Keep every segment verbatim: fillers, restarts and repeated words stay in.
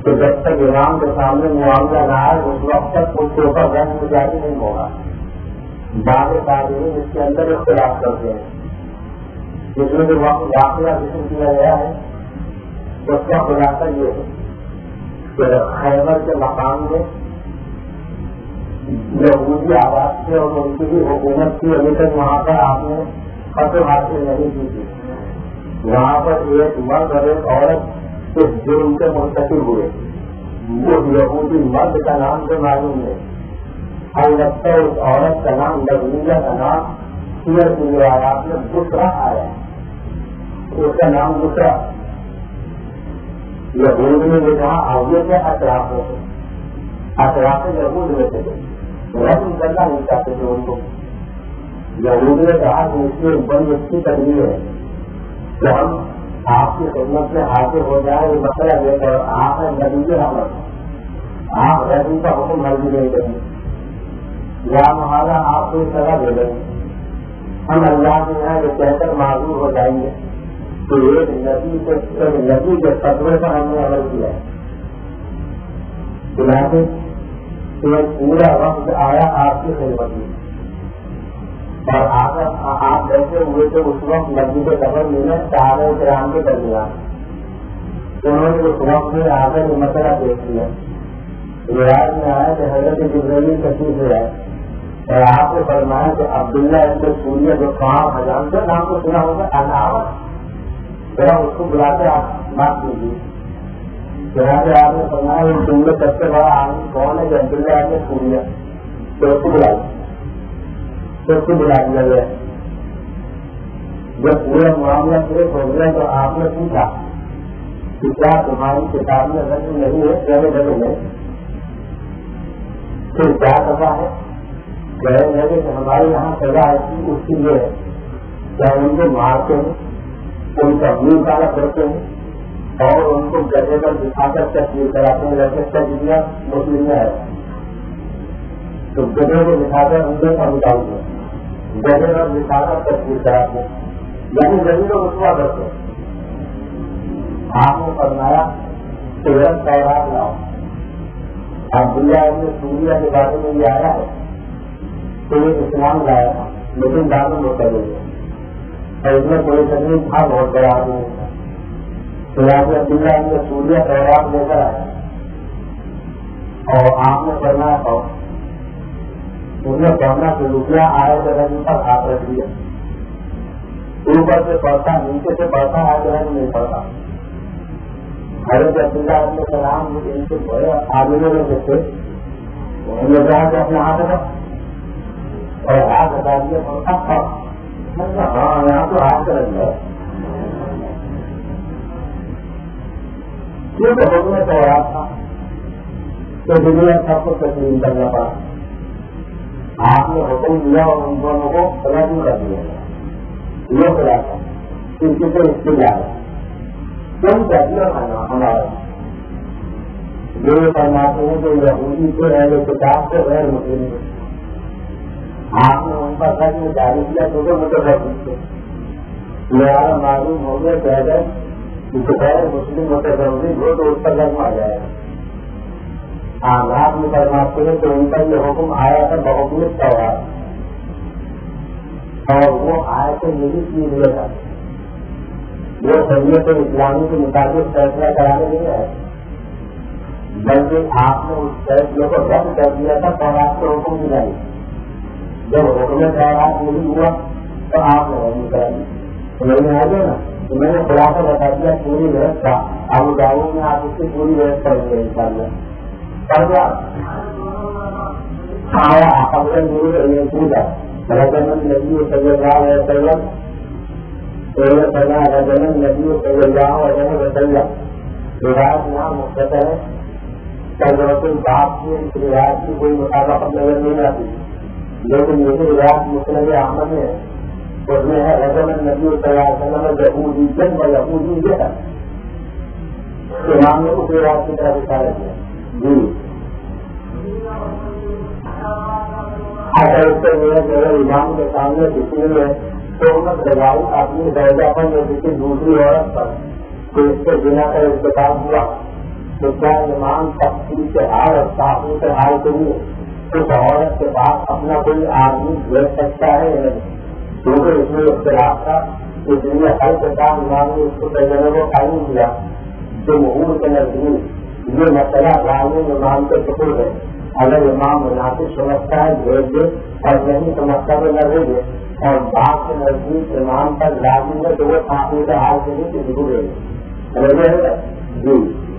تو جب تک امام کے سامنے معاملہ نہ آئے اس وقت تک اس کے اوپر رحم جاری نہیں ہوگا. بعض تعلیم اس کے اندر اختلاف کرتے ہیں جس میں جو واقعہ ذکر کیا گیا ہے اس کا خلاصہ یہ ہے کہ خیبر کے مقام میں یہودی آباد تھے اور ان کی بھی حکومت تھی. ابھی تک وہاں پر آپ نے فتح حاصل نہیں کی تھی. وہاں پر ایک مرد اور ایک عورت اس جرم کے مرتکب ہوئے. وہ یہودی مرد کا نام تو معلوم ہے, البتہ اس عورت کا نام لبنیہ کا نام سیر کی روایات میں بسرا آیا. اس کا نام بسرا. یہود نے یہ کہا آگے کے اطراف میں تھے, اطراف یہود میں تھے, رسم کرنا نہیں چاہتے تھے ان کو. یہود نے کہا کہ اس میں بڑی اچھی تدبیر ہے کہ ہم آپ کی خدمت میں حاضر ہو جائیں. یہ مسئلہ لے کر آپ نبی کے حمل آپ ربی کا حکم مرضی نہیں کریں گے یا محاذہ آپ کو سزا دے دیں گے. ہم اللہ کے یہاں یہ کہہ کر معذور ہو جائیں گے تو ایک نبی کے نبی کے فتوے پر ہم نے عمل کیا ہے. چنانچہ ایک پورا وقت آیا آپ کی خدمت میں اور آپ بیٹھے ہوئے تھے اس وقت نبی کے قبر میں صحابہ کرام کے درمیان. انہوں نے اس وقت میں آ کر یہ مسئلہ دیکھ لیا. روایت میں آیا کہ حضرت جبرائیل تشریف لے آئے اور آپ نے فرمایا کہ عبداللہ ابن سوریہ جو کام حجام کا نام کو سنا ہوگا اناوت, ذرا اس کو بلا کر آپ بات کیجیے. چنانچہ آپ نے فرمایا ان جملے سب سے بڑا آدمی کون ہے کہ عبداللہ ابن سوریہ, تو اس کو بلائی تو اس کو بلا دیا گیا. جب پورا معاملہ پیش ہو گیا تو آپ نے پوچھا کہ کیا تمہاری کتاب میں رقم نہیں ہے؟ پہلے جگہ میں پھر کیا سزا ہے؟ کہنے لگے کہ ہمارے یہاں سزا ایسی اس کی یہ ہے کہ ان کو مارتے ہیں, ان کا منہ کالا کرتے ہیں اور ان کو جگہ پر دکھا کر تصویر کراتے ہیں. ویسے تجزیہ مسلم میں ہے تو جگہ کو دکھا کر ان کو سمجھاؤں گے, جگہ پر دکھا کر تصویر کراتے ہیں یعنی جگہ کو رسوا کرتے ہیں. آپ نے فرمایا کہ تورات لاؤ. عبداللہ ابن سوریہ کے بارے میں یہ آیا ہے تو یہ اسلام لایا تھا لیکن دامن ہوتا گیا اور اس میں کوئی تکلیف تھا بہت بڑا آدمی تھا. تو یہاں پہ عبداللہ ابن سوریہ تورات لے کر آیا اور آپ نے فرمایا تھا اس نے پڑھنا شروع کیا. آئے جگہ پر ہاتھ رکھ دیا, اوپر سے پڑھتا نیچے سے پڑھتا آئے جگہ نہیں پڑھتا. حضرت عبداللہ ابن سلام ان کے بڑے عالموں میں سے تھے. انہوں نے کہا کہ اپنے ہاتھ رکھا اور ہاتھ ہٹا دیا پڑھتا تھا. ہاں یہاں تو ہاتھ رکھ گیا یہ تو حکم تورات تھا تو دنیا سب کو تسلیم کرنا پڑا. آپ نے حکم دیا اور ان دونوں کو رد کر دیا. یہ خدا تھا کسی کو اس کے جا رہا کون چاہیے ہمارا یہ فرماتے ہیں کہ یہودی کو اہل کتاب سے غیر مسلم کو آپ نے ان کا سچ میں جاری کیا چھوٹے موٹے رقم سے لہٰذا معلوم ہو گیا کہ اگر غیر مسلم ہوتے ضروری ہو تو اس پر رقم آ جائے گا. آپ میں فرماتے ہیں کہ ان کا یہ حکم آیا تھا بحکم تورات اور وہ آیا تو یہی چیز لے تھا وہ شریعت اسلامی کے مطابق فیصلہ کرانے نہیں آئے بلکہ آپ نے اس فیصلے کو رد کر دیا تھا تورات کے حکم کی جائے. جب حکم تورات نہیں ہوا تو آپ نے رد کر دی. سمجھ میں آ گیا نا. تو میں نے خلاصہ بتا دیا پوری ویوستھا. اب گاؤں میں آپ اس کی پوری ویوستھا لیں گے ان شاء اللہ. پڑھ گیا آیا آپ نے پوچھا رجمن نبی صلی اللہ علیہ وسلم رجمن نبی صلی اللہ علیہ وسلم روایت یہاں مختصر ہے. تجربہ باپ کی اس روایت کی کوئی مطابقت نظر نہیں آتی لیکن یہ روایت مسلم احمد میں ہے. اس میں ہے رجمن نبی صلی اللہ علیہ وسلم یہودی جن و یہودی یہ ہے امام نے اس روایت کی طرف اشارہ کیا. جی اگر اس سے میرے جو امام کے سامنے کسی نے تہمت لگائی اپنی درجہ پر یا کسی دوسری عورت پر تو اس سے بنا کر استعمال ہوا تو کیا امام تفصیل کے حال اور تعفی کے حال کے لیے اس عورت کے پاس اپنا کوئی آدمی بھیج سکتا ہے یا نہیں؟ کیونکہ اس میں اختلاف تھا اس لیے ہر کتاب امام نے اس کو تجربے کو قائم کیا جو محور کے نزدیک یہ مسئلہ غالب امام کے سپرد ہے. اگر امام مناسب سمجھتا ہے بھیج دے اور نہیں سمجھتا تو نہ بھیجے اور باپ کے نزدیک امام پر لازم ہے تو وہ تعفی کے حال کے لیے کسی کو بھیجے. جی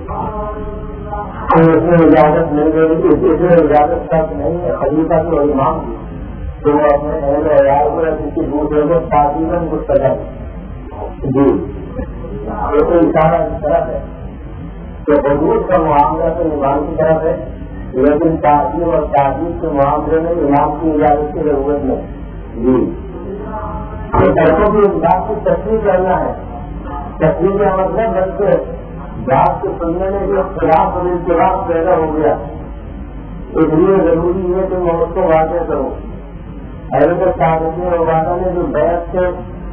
اس میں اجازت نہیں دے گی اس میں اجازت تک نہیں ہے خلیفہ کی اور امام کی تو وہ اپنے اہل عیال کو یا کسی دوسرے کو تعظیماً مستقل. جی یہ تو اشارہ کی طرف ہے کہ حدود کا معاملہ تو امام کی طرف ہے لیکن تعظیم اور تعظیم کے معاملے میں امام کی اجازت کی ضرورت نہیں. جی بچوں کی امداد کی تصویر کرنا ہے. تصویر کا مطلب بچے بات کے سننے میں جو خلاف اور اختلاف پیدا ہو گیا اس لیے ضروری ہے کہ میں اس کو واضح کروں. حضرت صادقین اور واضح نے جو بیعت سے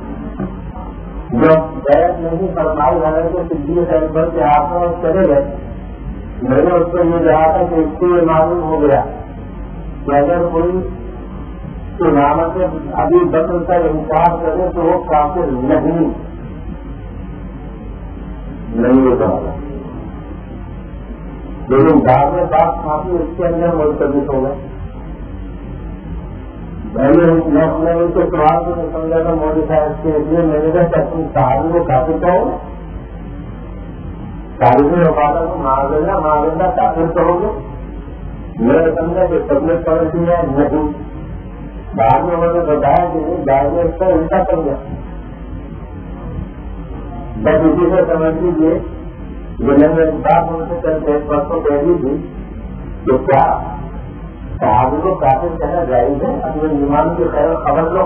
جو بیعت نہیں فرمائی حضرت صدیق اکبر کے ہاتھ میں چلے گئے میں نے اس کو یہ کہا تھا کہ اس کو یہ معلوم ہو گیا کہ اگر کوئی امامت ابھی بکر کا انکار کرے تو وہ کافر نہیں نہیں ہوتا ہوگا. لیکن بعد میں بات کافی اس کے اندر ملتوس ہو گئے. میں اپنے ان کے سوال کو نہیں سمجھا تھا مودی صاحب کے لیے میں نے کہا اپنی صحابی کو کافی کہو صحابی وفادہ کو مار دینا مار دینا کافر کہو گے. میں نے سمجھا کہ طبیعت پڑتی ہے نہیں. بعد میں انہوں نے بتایا کہ نہیں بعد میں اس کا الٹا سمجھا. بس اسی سے سمجھ لیجیے جو میں نے بات ان سے چلتے پرسوں کہہ دی تھی کہ کیا صحابی کو کافر کہنا جائز ہے اپنے ایمان کی خیر خبر لو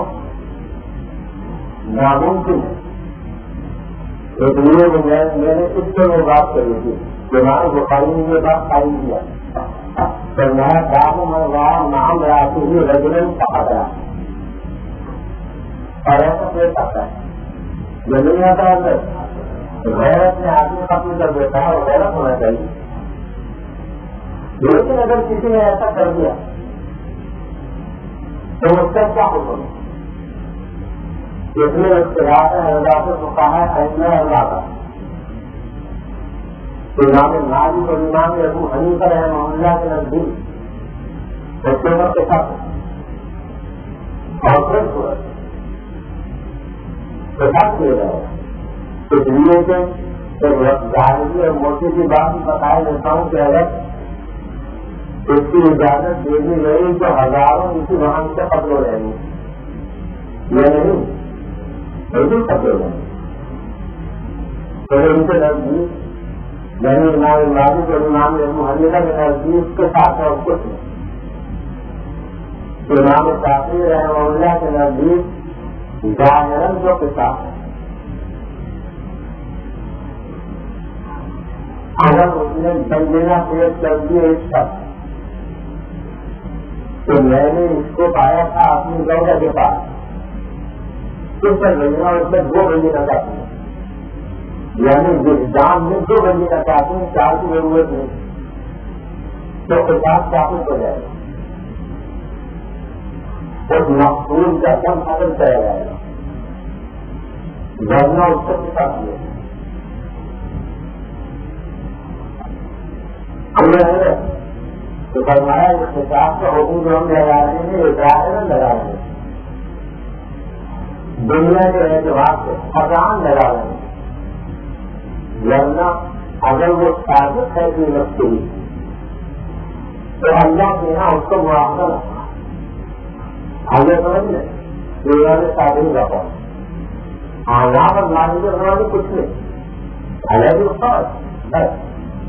ناممکن ہے. اس لیے میں نے اس سے وہ بات کری تھی کہ ہمارے بخاری نے یہ بات قائم کیا تو میں کام میں وہاں نام راتی ہوئی رجولن کہا گیا اور ایسا پیش آتا ہے جو نہیں آتا ہے غیرت میں آدمی ختم کر دیتا ہے اور غیرت ہونا چاہیے. لیکن اگر کسی نے ایسا کر دیا تو اس کا کیا حکم ہے؟ اس میں اختلاف ہے اللہ سے کہا ہے ایسا اللہ کا امام مالک اور امام ابو حنیفہ رحمہ اللہ کے نزدیک بچوں کے ساتھ اور پھر صورت کے ساتھ کیے گئے اس لیے کہ ظاہری اور موٹی کی بات بتایا دیتا ہوں کہ اگر اس کی اجازت دے دی گئی تو ہزاروں اسی وہاں سے قتل ہو رہے ہیں یہ نہیں بالکل قتل ہو رہے ہیں. تو ان کے نزدیک یعنی امام مالک اور امام ابو حنیفہ کے نزدیک کے ساتھ اور کچھ نہیں. امام شافعی رحمہ اللہ کے نزدیک ظاہراً جو کتاب ہے اگر اس نے بندینا پیش کر دیے اس پر تو میں نے اس کو پایا تھا اپنی زوجہ کے پاس اس پر بندینا اس میں دو بندینا چاہتی ہیں یعنی جان میں دو بندینا چاہتی ہیں چار کی ضرورت نہیں تو کتاب کافی ہو جائے گا. اس مقصود کا کم ختم کیا جائے گا ورنہ اس کو کتاب دیا تو فرمایا اس کتاب کا حکم جو ہم لگا رہے ہیں یہ ظاہراً لگا رہے ہیں دنیا کے اعتبار سے خزان لگا رہے ہیں ورنہ اگر وہ ثابت ہے کہ رکھتی تو اللہ کے یہاں اس کو معاوضہ رکھنا آگے سمجھ لیں کہ یہ تعلیم کا پاؤں ہاں یہاں پر مانی کے سمجھ کچھ نہیں الگ اس کا بس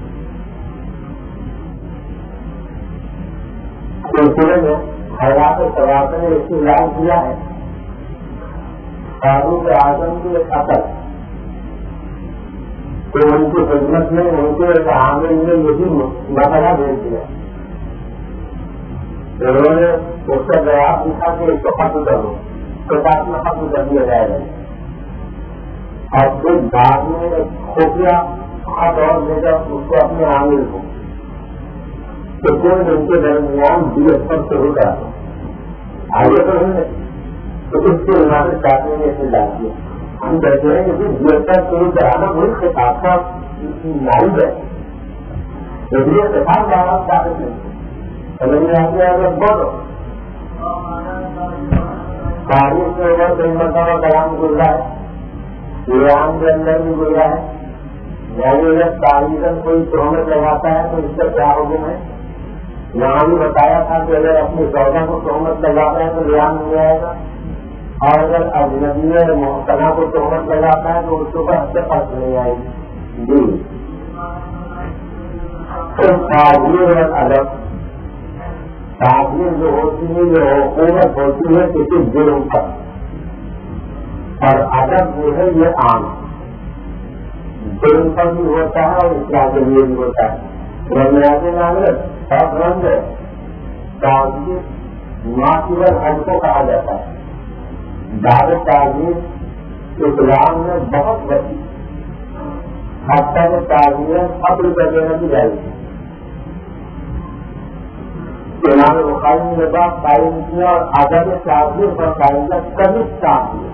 سلسلے میں حیرات سوات نے اس کی اعلان کیا ہے فاروق اعظم کی ایک اثر تو ان کی خدمت میں ان کے عامل نے یہی مسئلہ بھیج دیا. انہوں نے اس کا جواب لکھا کہ اس کو ختم کرو تو ساتھ میں ختم کر دیا جائے گا اور پھر بعد میں ایک خفیہ ہاتھ اور لے کر اس کو اپنے عامل کو تو کوئی ان کے درمیان بی استر سے ہوتا ہے آگے تو نہیں تو اس کے علاقے کاٹنے میں ایسے ڈالتی ہے. ہم کہتے ہیں کہ بی استر شروع کرانا وہی خطاب کا نائب ہے یہ خطاب کا آپ طاقت نہیں سمجھ میں آتے ہیں اگر بولو تاریخ کے اوپر کئی مرتبہ کلام گزرا ہے ایران کے اندر بھی گزرا ہے. یعنی جب تاریخ کوئی تہمت لگاتا ہے تو اس کا کیا حکم ہے. یہاں بھی بتایا تھا کہ اگر اپنی سودا کو تہمت لگاتا ہے تو ریان مل جائے گا اور اگر اجنبی محتنا کو تہمت لگاتا ہے تو اس کے اوپر اچھے پاس نہیں آئے گی. جی تعبیر اور ادب تعبیر جو ہوتی ہے یہ حکومت ہوتی ہے کسی جرم پر اور ادب جو ہے یہ عام جرم پر بھی ہوتا ہے اور اصلاح کے لیے بھی ہوتا ہے. رنگراجے نامر سب رنگ ہے تعبیر معاشر حج کو کہا جاتا ہے. دار تعبیر اسلام میں بہت وسیع حتیٰ کہ تعبیر قبل کر دینا بھی جائے گی. امام بخاری نے بات قائم کیا اور ادب تعبیر پر قائم کیا کبھی تعبیر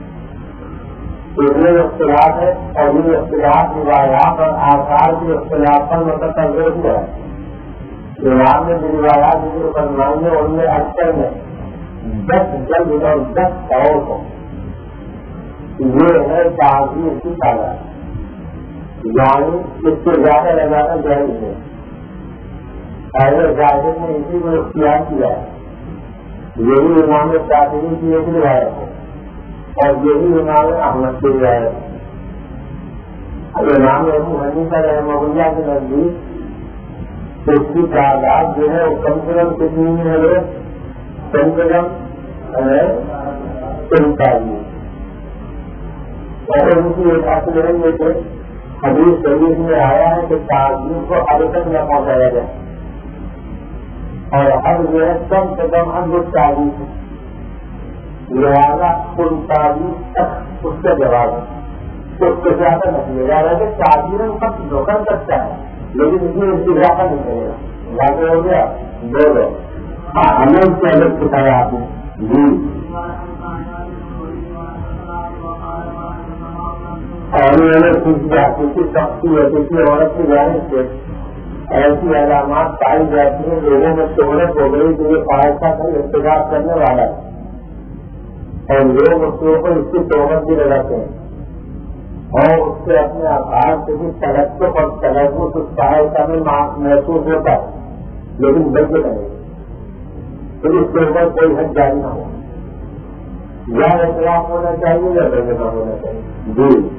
اتنے اختلاف ہے اور یہ اختلاف روایات اور آثار کے اختلاف پر متفق ہوا ہے. امام نے روایات جو فرمائی ہے ان میں اکثر میں دس جلد اور دس سو کو یہ ہے تعبیر کی تعداد یعنی اس سے زیادہ لگانا جائز ہے. اگر ظاہر نے اسی کو اختیار کیا ہے یہی امام شافعی کی ایک روایت ہے اور یہی امام احمد کی روایت ہے. امام ابو حنیفہ رحمہ اللہ کے نزدیک اس کی تعداد جو ہے وہ کم سے کم کتنی ہے کم سے کم پینتالیس اور ان کی ایک اصل ہے یہ کہ حدیث شریف میں آیا ہے کہ تعظیم کو حرکت نہ پہنچایا جائے اور اب جو ہے کم سے کم ہم جو تعلیم ہے لہٰذا ان تعلیم تک اس کا جواب ہے تو اس کو زیادہ نہیں لے جا رہا ہے. تعلیم سب دھوکہ سکتا ہے لیکن اس میں اس کی زیادہ نہیں کرے گا. واقع ہو گیا دو لوگ ہاں ہمیں اس سے الگ سکھایا آپ نے. جی اور اگر کسی سختی ہے کسی عورت کی جانب سے ایسی علامات پائی جاتی ہیں لوگوں میں شہرت ہو گئی کہ یہ فائدہ کا احتجاج کرنے والا ہے اور لوگ اس کے اوپر اس کی تہمت بھی لگاتے ہیں اور اس سے اپنے آکار سے بھی تلقف اور تلقف اس فائدہ میں محسوس ہوتا ہے لیکن بچ نہیں پھر اس کے اوپر کوئی حد جاری نہ ہو یا احتجاج ہونا چاہیے یا بچنا ہونا چاہیے. جی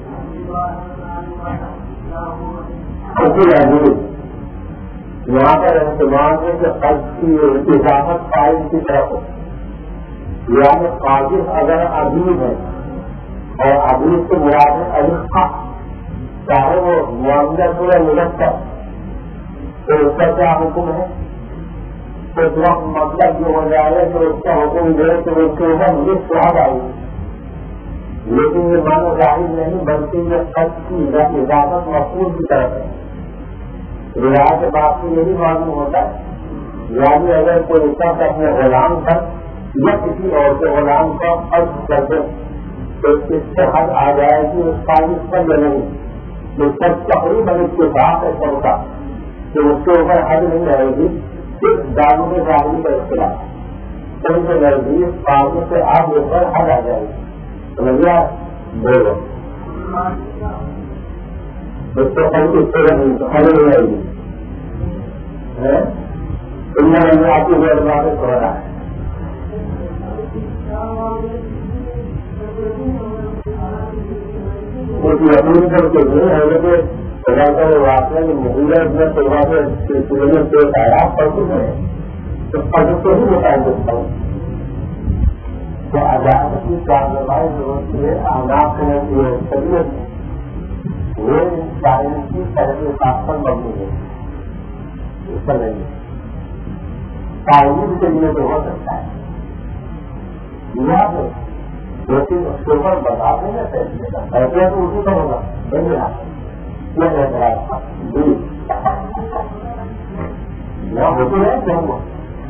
یہاں پر اہتمام ہے کہ قرض کی اضافت فائل کی طرف ہو یعنی قاضف اگر عبید ہے اور عبید سے مراد ہے علیقہ چاہے وہ معاملہ پورا ملتا تو اس کا کیا حکم ہے تو اس وقت مطلب یہ ہو جائے گا کہ اس کا حکم دے تو اس کے اوپر مجھے سواد آئے گی لیکن یہ مانو ظاہر نہیں بلکہ یہ قرض کی اضافت مقصود کی طرف ہے. رعایت بات سے یہی معلوم ہوتا ہے یعنی اگر کوئی شخص اپنے غلام پر یا کسی اور کے غلام کا فرض کر دے تو اس سے حد آ جائے گی اس تاریخ پر یا نہیں اس پر تقریباً اس کے ساتھ ہے سب کا کہ اس کے اوپر حد نہیں رہے گی صرف دانوں میں ظاہری کا اختلاف ان کے نزدیک قانون سے آگے پر حد آ جائے گی. سمجھا بولو اس کو کہیں اس طرح حد نہیں رہے گی آپ کی بات باتیں ہو رہا ہے. اپنی طرف سے نہیں ہے کہ خدا کا وہ واقعہ جو مہیلا اتنا سلوا کے سلسلے میں پیش آیا پڑھ ہے تو پڑھ سے ہی بتائی دیتا ہوں تو عدالت کی کارروائی جو ہوتی ہے آناف میں جو طبیعت وہ سائنس کی تحقیقات پر مبنی ہے اس پر نہیں تعلیم کے لیے تو ہو سکتا ہے لیکن اس کے اوپر بتا دیں گے ایسے تو اسی پر ہوگا نہیں رہا یہ اعتراض تھا جی یہاں ہوتی ہے کیوں ہوا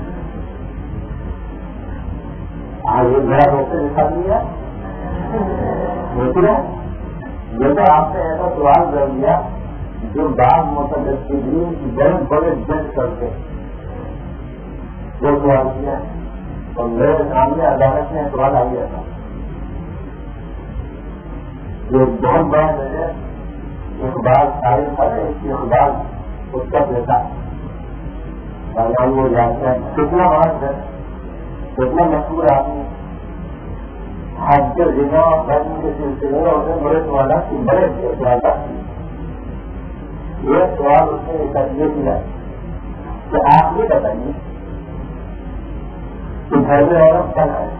ہاں یہ میرا دوست دکھا دیا ہوتی ہے یہ تو آپ نے ایسا سوال کر دیا جو بعض متدین کی بڑے بڑے جج کرتے وہ سوال کیا اور میرے سامنے عدالت میں سوال آ گیا تھا جو بہت بڑا میرے اقبال تعریف تھا نا اس کی اقبال اس کا بیٹا وہ جانتے ہیں کتنا بڑا ہے کتنا مشہور آدمی حج کے زنا اور دھرم کے سلسلے میں انہیں بڑے سوالات کی بڑے سوالات کی یہ سوال اس نے یہ کیا کہ آپ یہ بتائیے کہ گھر میں عورت کیا ہے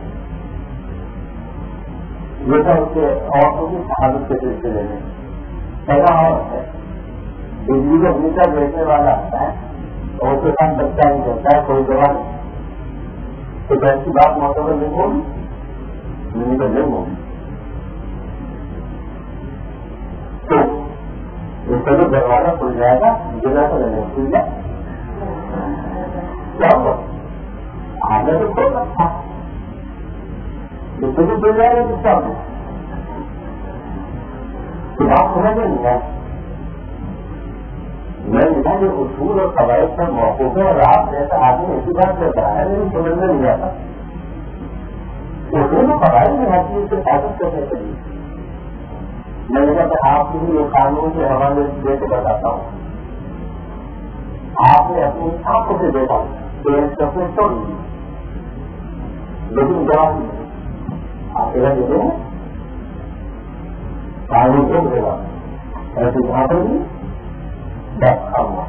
یہ تھا اس کے عورتوں کی شہادت کے سلسلے میں پہلا عورت ہے بجلی کو میٹر بیچنے والا آتا ہے اور اس کے ساتھ بچہ نہیں کرتا ہے کوئی جوان تو ایسی بات معتبر نہیں ہوگی نہیں تو نہیں ہوگی تو اس کا جو دروازہ کھل جائے گا جگہ تو نہیں کھل جائے کیا ہوگا آگے تو کھول رکھا جس سے بھی کھل جائے گا کس کا بات سمجھ نہیں ہے میں لکھا کہ اصول اور قواعد پر موقف ہے اور آپ جیسا آدمی ایسی بات کرتا ہے لیکن سمجھ میں نہیں آتا اصول اور قواعد میں ہر چیز سے حاصل کرنے کے لیے میں نے کہا کہ آپ کے لیے قانون کے حوالے دے کے بتاتا ہوں آپ نے اپنی آنکھوں سے دیکھا تو ایک سفر توڑ دی لیکن جواب نہیں آپ کے گھر دے قانون کو دے گا ایسی جہاں پر بھی بیٹھا ہوا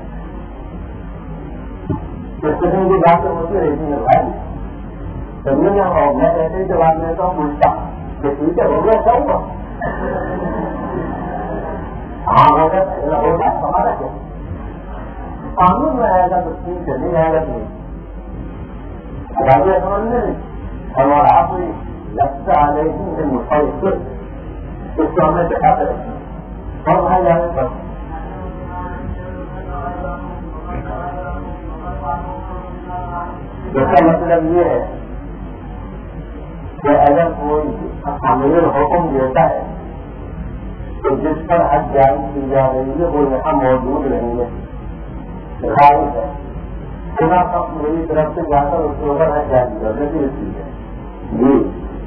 اس قسم کی باتیں ہوتی رہتی ہیں بھائی سمجھے نہ ہو میں ایسے ہی جواب دیتا ہوں پوچھتا کہ ٹھیک ہے ہو گیا کیا ہوا ہاں ہو گیا ہو گیا ہمارا کیا قانون میں آئے گا تو ٹھیک ہے نہیں آئے گا تو نہیں اگر سمجھنے ہمارا آپ نے لگتا آ رہی تھی مستقل اس کو ہم نے دکھاتے رہتے اور بھائی جانے پر اس کا مطلب یہ ہے کہ اگر کوئی امیر حکم دیتا ہے تو جس پر حد جاری کی جا رہی ہے وہ یہاں موجود رہیں گے خارج ہے خدا سب میری طرف سے جا کر اس کے اوپر حد جاری کرنے کی چیز ہے جی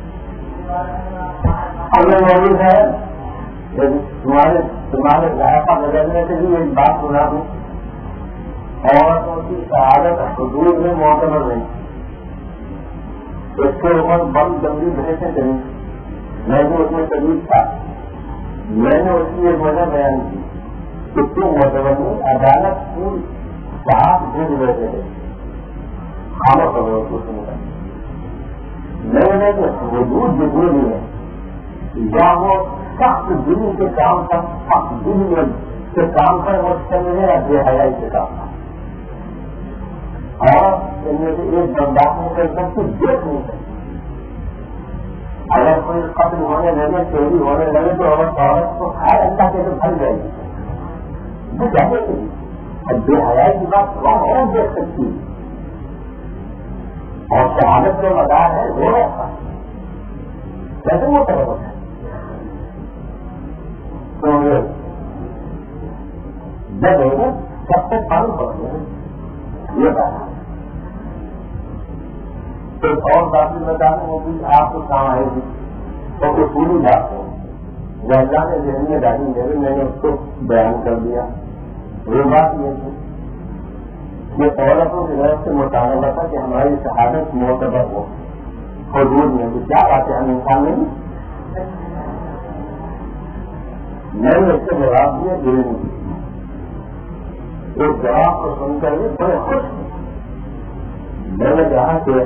اگر موجود ہے تمہارے تمہارے ذائقہ بدلنے سے بھی ایک بات سنا دوں عورتوں کی شہادت حدود میں معتبر نہیں اس کے اوپر بم جلدی بحثیں کری میں نے اس میں شریف تھا میں نے اس کی ایک وجہ بیان کی کہ کیوں معتبر نہیں عدالت کی صاف بھیج بیٹھے تھے خامہ خبروں کو سن کر میں نے کہ حدود ضروری ہے یا وہ سخت دلی کے کام پر سخت دلی کے کام پر وہ چلنے یا بے حیائی کے کام پر اور ان میں سے ایک برداشت نہیں کر سکتی دیکھ نہیں سکتی اگر کوئی قتل ہونے لگے چوری ہونے لگے تو عورت عورت کو ہر اللہ کے تو بھر جائے گی وہ جانے کے لیے اور بے حیائی کی بات کون اور دیکھ سکتی اور شہادت جو مدار ہے وہ رہتا کیسے وہ طرح ہوتا ہے جب ہوگا سب سے پانی پڑتے ہیں یہ بات تو اور باتیں بتانے وہ بھی آپ کو کام آئے گی تو وہ پوری بات ہو اللہ نے ذہن میں ڈالی میری میں نے اس کو بیان کر دیا وہ بات یہ تھی کہ عورتوں کی طرف سے مطالبہ تھا کہ ہماری شہادت معتبر ہو حدود میں بھی کیا بات ہے ہم انسان نہیں میں نے اس سے جواب دیا دل نہیں اس جواب کو سن کر بھی بڑے خوش میں نے کہا کہ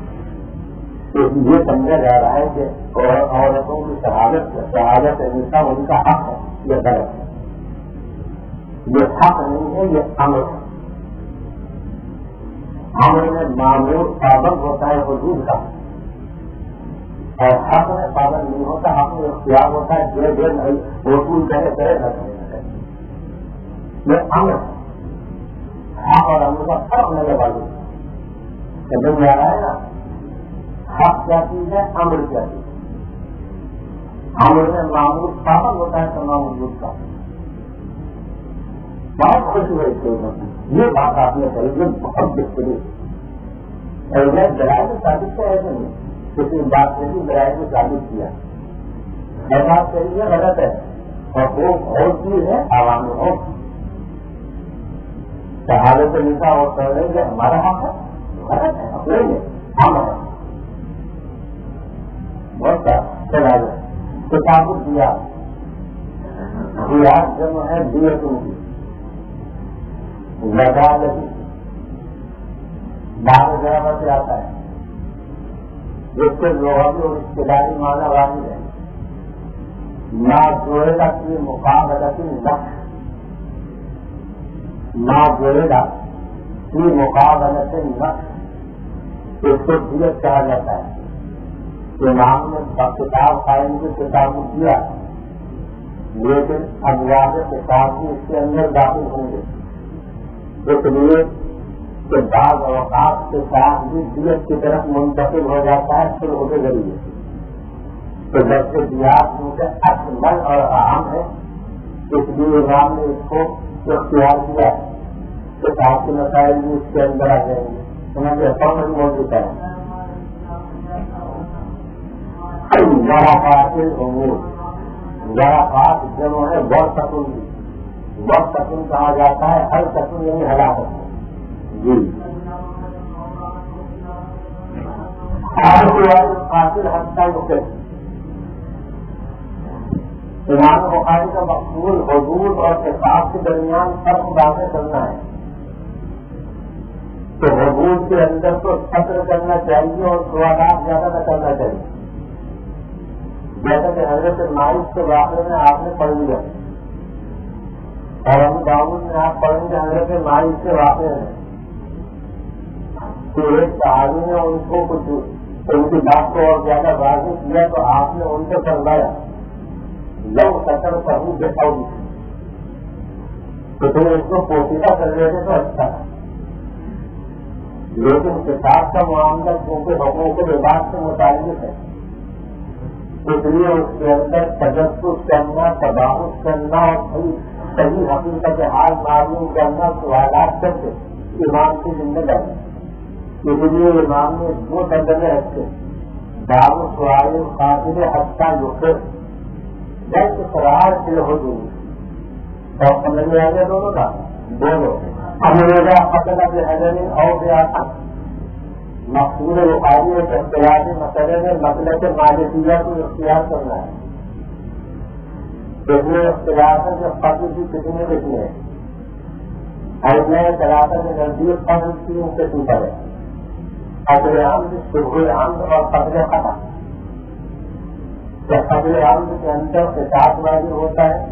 یہ سمجھا جا رہا ہے کہ عورتوں کی شہادت شہادت انسان ان کا حق ہے یہ غلط ہے یہ حق نہیں ہے یہ امر ہے امر میں معمول پابند ہوتا ہے حدود کا اور حق میں پابند نہیں ہوتا حق میں اختیار ہوتا ہے جو دیر نہیں وصول کرے کرے نہ کرے یہ امر حق اور امر کا فرق نظر آ گیا سمجھ میں آ رہا ہے نا. حق کیا چیز ہے, امر کیا چیز ہے. امر میں معمول پابند ہوتا ہے تو معمول کا. بہت خوشی ہوئی تھی یہ بات آپ نے کہی, یہ بہت بہترین. اور میں ذرائع میں ثابت کیا ایسے نہیں, کسی بات سے بھی ذرائع میں ثابت کیا ہے. بات کہی ہے غلط ہے اور وہ بہت چیز ہے عوام میں بہت صحابے سے لکھا اور کر رہے کہ ہمارا حق ہے, غلط ہے اپنے ہم ہے بہت چلا گیا. کتاب دیا دیا جب ہے دیے تم کی لگا لگی بار برابر سے آتا ہے جس سے لوہری اور رشتے داری مانا والی ہے. نہ جوڑے گا کی مقابلہ کی نقش نہ جوڑے گا کی مقابلہ سے نقش اس کو دیت کہا جاتا ہے. امام نے کتاب قائم کی کتاب کیا لیکن ابواب کتاب بھی اس کے اندر داخل ہوں گے, اس لیے کہ بعض اوقات کے ساتھ بھی دیت کی طرف منتقل ہو جاتا ہے پھر ہوتے ذریعے. تو جبکہ دیات کیونکہ اکمل اور اہم ہے اس لیے امام نے اس کو اختیار کیا کتاب کے مسائل بھی اس کے اندر آ جائیں گے. سمجھے کون موجود ہے ذرافات امور. ذرافات جمع ہے بہت سکون کی, بہت سکون کہا جاتا ہے ہر سکون یعنی ہلاکت. جی قاتل ہنسا رکے. امام بخاری کا مقصود حدود اور کتاب کے درمیان فرق واضح کرنا ہے. تو حدود کے اندر تو فخر کرنا چاہیے اور سوالات زیادہ نہ کرنا چاہیے. جیسا کہ حضرت مائز کے واقعے میں آپ نے پڑھ لیا اور ہم داؤد میں آپ پڑھیں گے حضرت مائز کے واقعے میں تو ایک صحابی نے ان کو کچھ ان کی بات کو اور زیادہ واضح کیا تو آپ نے ان سے فرمایا لو سطر پہنچ دیکھا ہوگی تو تم اس کو پوشیدہ کر لیتے تو اچھا ہے. لیکن کتاب کا معاملہ کیونکہ حقوق کے لباس سے متعلق ہے اس لیے اس کے اندر تجسس کرنا, تباہت کرنا اور صحیح حقیقت حال معلوم کرنا سوالات کر کے امام کی ذمہ داری. اس لیے امام نے دو ترجمے رکھے دار سوال قاتل حتیٰ یقر جب قرار سے حدود اور سمجھ میں آ گیا دونوں کا دونوں انگریزا فتح کے حضرت اور بیاتا مقصود بخاری ایک اختیاری مسئلے میں مسئلے کے مالکیہ کو اختیار کرنا ہے. اس میں اختیار ہے کہ فصل کی کتنی کتنی ہے اور میں تلاش کے نزدیک فصل تین قسم پر ہے. فصل عمد, شبہ عمد اور فصل خطا. فصل عمد کے اندر قصاص واجب ہوتا ہے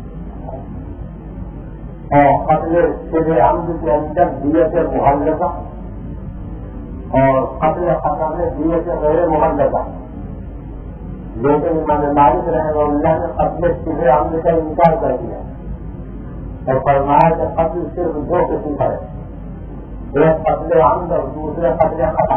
اور فصل شبہ عمد کے اندر دیت معلقہ اور فصل خطا میں دیت غیر معلقہ. لیکن امام مالک رحمہ اللہ نے فصل شبہ عمد کا انکار کر دیا اور فرمایا کہ فصل صرف دو قسم پر ہے, ایک فصل عمد اور دوسرے فصل خطا.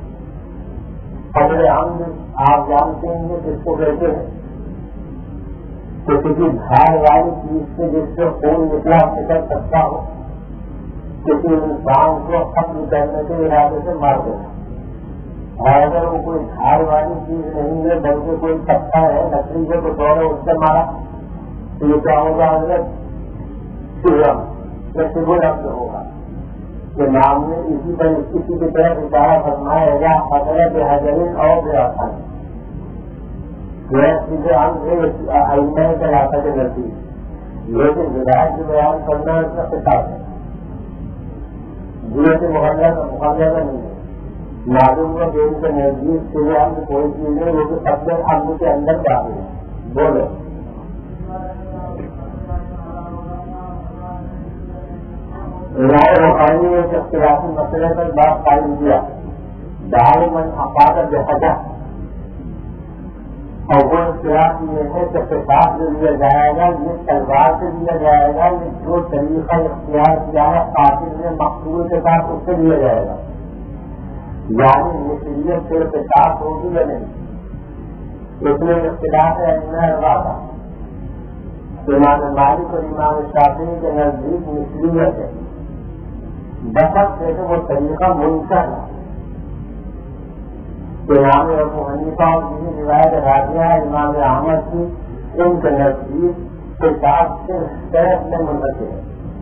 فصل عمد آپ جانتے ہیں جس کو کہتے ہیں کہ کسی دھار والی چیز سے جس سے خون نکلا نکل سکتا ہو کسی انسان کو ختم کرنے کے ارادے سے مار دینا. اور اگر وہ کوئی دھار والی چیز نہیں ہے بلکہ کوئی پتا ہے لکڑی کے کو دوڑے اس سے مارا تو یہ کیا ہوگا حضرت سرم یا سبو لفظ ہوگا. کہ نام نے اسی پر کسی کی طرف اشارہ فرمایا یا خطرہ کے حضرین اور بے آسان سیدھے ہم آئندہ چلاتا کے نزدیک. لیکن ہدایت کی بیان کرنا اس کا خطاب ہے جیسے محلہ کا مقابلہ کا نہیں ہے. معلوم کا دین کے نزدیک سیدھے ہم کوئی چیز ہے وہ سب سے ہم کے اندر داخل ہے. بولو رائے روحانی نے ایک اختلافی مسئلے پر بات قائم کیا دار من افادت بحجہ اور وہ اختلاف یہ ہے کہ پیشاب جو لیا جائے گا یہ تلوار سے لیا جائے گا، یہ جو طریقہ اختیار کیا ہے قاتل نے مقتول کے ساتھ اس سے لیا جائے گا، یعنی مصریت سے پیشاب ہوگی یا نہیں، اس میں اختلاف ہے اربعہ کا۔ امام مالک اور امام شافعی کے نزدیک مصریت ہے، بشرط ہے کہ وہ طریقہ منکر ہے۔ امام ابو حنیفہ اور جن روایت راجعہ امام احمد کی ان کے نزدیک پیشاب سے صحت میں منتقل ہے۔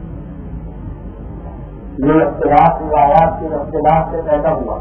یہ اختلاف روایات کے اختلاف سے پیدا ہوا۔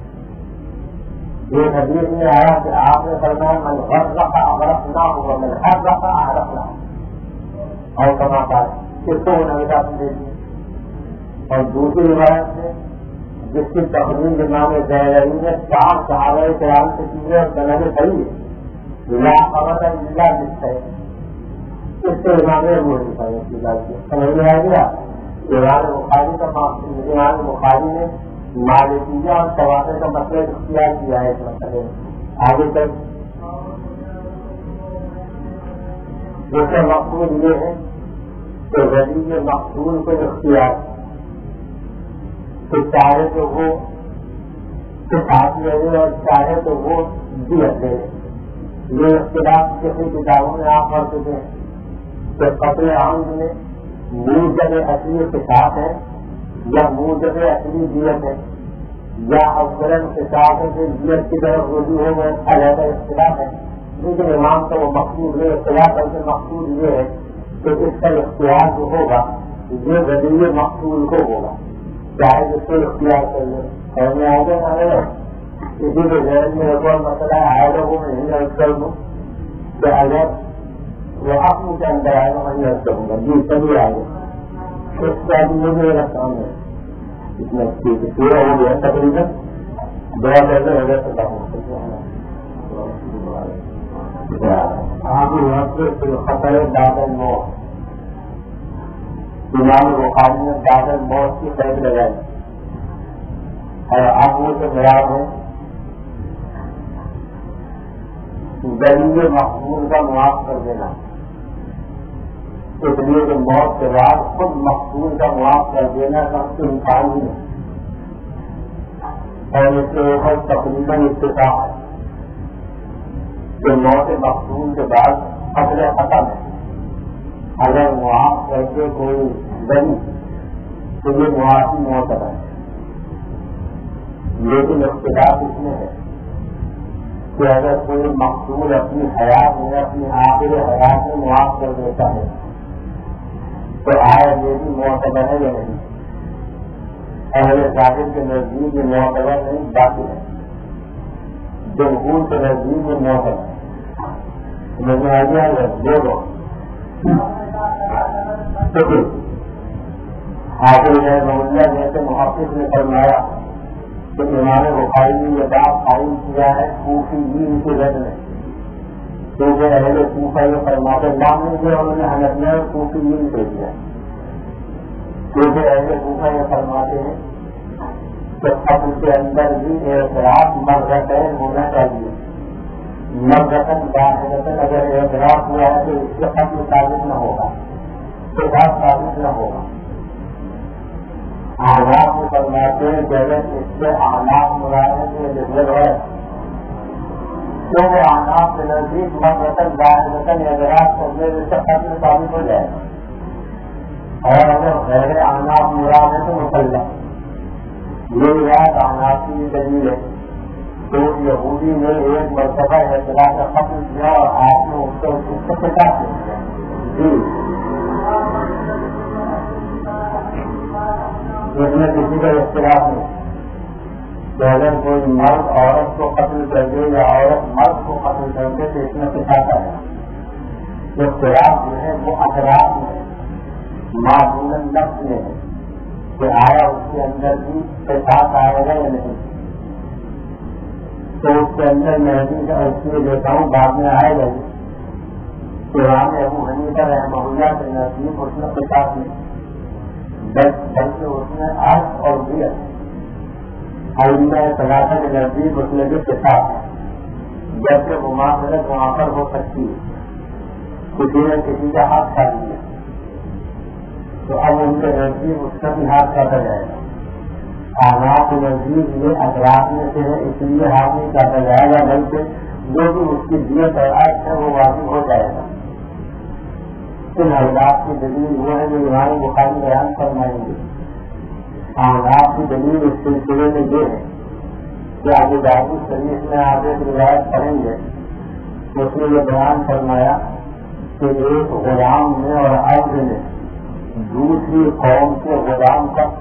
یہ حدیث میں آیا کہ آپ نے فرمایا من غرق اغرقنا ہوا من حرق احرقنا، اور کما پا اس کو نویتا دے دی۔ اور دوسری روایت میں جس کی تقریر امام زہرانی نے چار صحابہ کرام سے کی ہے اور بنانے پڑی ہے لا خبر الا بالصحیح، اس سے امام ابو حنیفہ کی بات کی سمجھ میں آ گیا۔ امام بخاری کا امام بخاری نے مالکیہ اور تواتر کا مسئلہ اختیار کیا ہے اس مسئلے میں آگے تک۔ دوسرا مقصود یہ ہے کہ غریب مقصود کو اختیار تو چاہے تو وہ ساتھ لے لے اور چاہے تو وہ دیت لے لے۔ یہ اختلاف کسی کتابوں میں آپ پڑھ چکے ہیں کہ قتل عمد میں موجب اصلی کے ساتھ ہے یا موجب اصلی دیت ہے یا افضل کے ساتھ ہے کہ دیت کی طرف رجوع ہو گئے، علیحدہ اختلاف ہے۔ لیکن امام کا وہ مقصود ہے، اختلاف کر کے مقصود یہ ہے کہ اس کا اختیار جو ہوگا یہ غریب مقصود کو ہوگا، چاہے جس کو اختیار کر لیں۔ اور میں آگے آئے اسی کے ذہن میں ایک اور مسئلہ آئے گا وہ میں نہیں عرض کر دوں کہ اگر وہ اپنے کے اندر آئے گا میں عرض کروں گا جی سبھی آئے گا اس کا بھی مجھے میرا کام ہے اتنا پورا ہو گیا تقریباً دعا کرنے ہو گیا سکتا ہوں آگے وقت خطر دادل موت۔ امام بخاری نے دادل موت کی قید لگائی اور آدمی سے مراد ہے غریب مقبول کا معاف کر دینا، اس لیے کہ موت کے بعد خود مقبول کا معاف کر دینا سب سے امکان ہی نہیں، اور اس کے اوپر تقریباً اتفاق ہے کہ موت مقبول کے بعد خطرے ختم ہے۔ اگر معاف کر کے کوئی بنی تو یہ معافی معتبر ہے، لیکن اختلاف اس میں ہے کہ اگر کوئی مقصود اپنی حیات میں اپنی آخر حیات میں معاف کر دیتا ہے تو آیا یہ بھی معتبر ہے یا نہیں؟ اہل ظاہر کے نزدیک یہ معتبر نہیں باقی ہے، جمہور کے نزدیک یہ معتبر ہے۔ مجھے آ گیا دو دو حافظ محلہ جیسے محافظ نے فرمایا کہ امام بخاری نے یہ بات قائم کیا ہے کوفیین کی رد میں، کیونکہ اہل کوفہ یہ فرماتے نام نہیں دیا انہوں نے حنفیہ کوفیین دے دیا، کیونکہ اہل کوفہ یہ فرماتے ہیں کہ قتل کے اندر بھی اعتراف مرتين ہونا چاہیے، مرتين واحدة اگر اعتراف ہوا ہے تو اس سے قتل ثابت نہ ہوگا، قصاص ثابت نہ ہوگا۔ آغاز میں فرماتے ہیں کہ اگر اس سے آناف مراد سے لکھل ہے تو وہ آناف کے نزدیک مرتين واحدة اعتراف کرنے سے قتل ثابت ہو جائے گا، اور اگر غیر آناف مراد ہے تو مسلم۔ یہ روایت آناف کی دلیل ہے۔ تو یہودی نے ایک مرتبہ اعتراف کا قتل کیا اور آپ نے اس کو اس کو قصاص دے دیا۔ جی اس میں کسی کا اختلاف نہیں کہ اگر کوئی مرد عورت کو قتل کر دے یا عورت مرد کو قتل کر دے تو اس میں قصاص آئے گا۔ اختلاف جو ہے وہ اثرات میں معمول نفس میں ہے کہ آیا اس کے اندر بھی قصاص آئے گا یا نہیں، تو اس کے اندر میں کا اس لیے دیتا ہوں بعد میں آئے گا امام ابو حنیفہ رحمہ اللہ کے نزدیک اس میں قصاص نہیں، بلکہ اس میں عرض اور دیت، ائمہ ثلاثہ کے نزدیک اس میں بھی قصاص ہے، جبکہ مماثلت وہاں پر ہو سکتی ہے، کسی نے کسی کا ہاتھ کھا لیا تو اب ان کے نزدیک اس کا بھی ہاتھ کاٹا جائے گا. احناف کے نزدیک یہ اطراف میں سے ہے، اس لیے ہاتھ نہیں کاٹا جائے گا، بلکہ جو بھی اس کی دیت اور عرض ہے وہ واضح ہو جائے گا. ان حضرات کی دلیل وہ ہے جو امام بخاری بیان فرمائیں گے. احناف کی دلیل اس سلسلے میں یہ ہے کہ ابو داؤد شریف میں آپ ایک روایت پڑھیں گے، اس میں یہ بیان فرمایا کہ ایک غلام نے اور عبد نے دوسری قوم کے غلام کا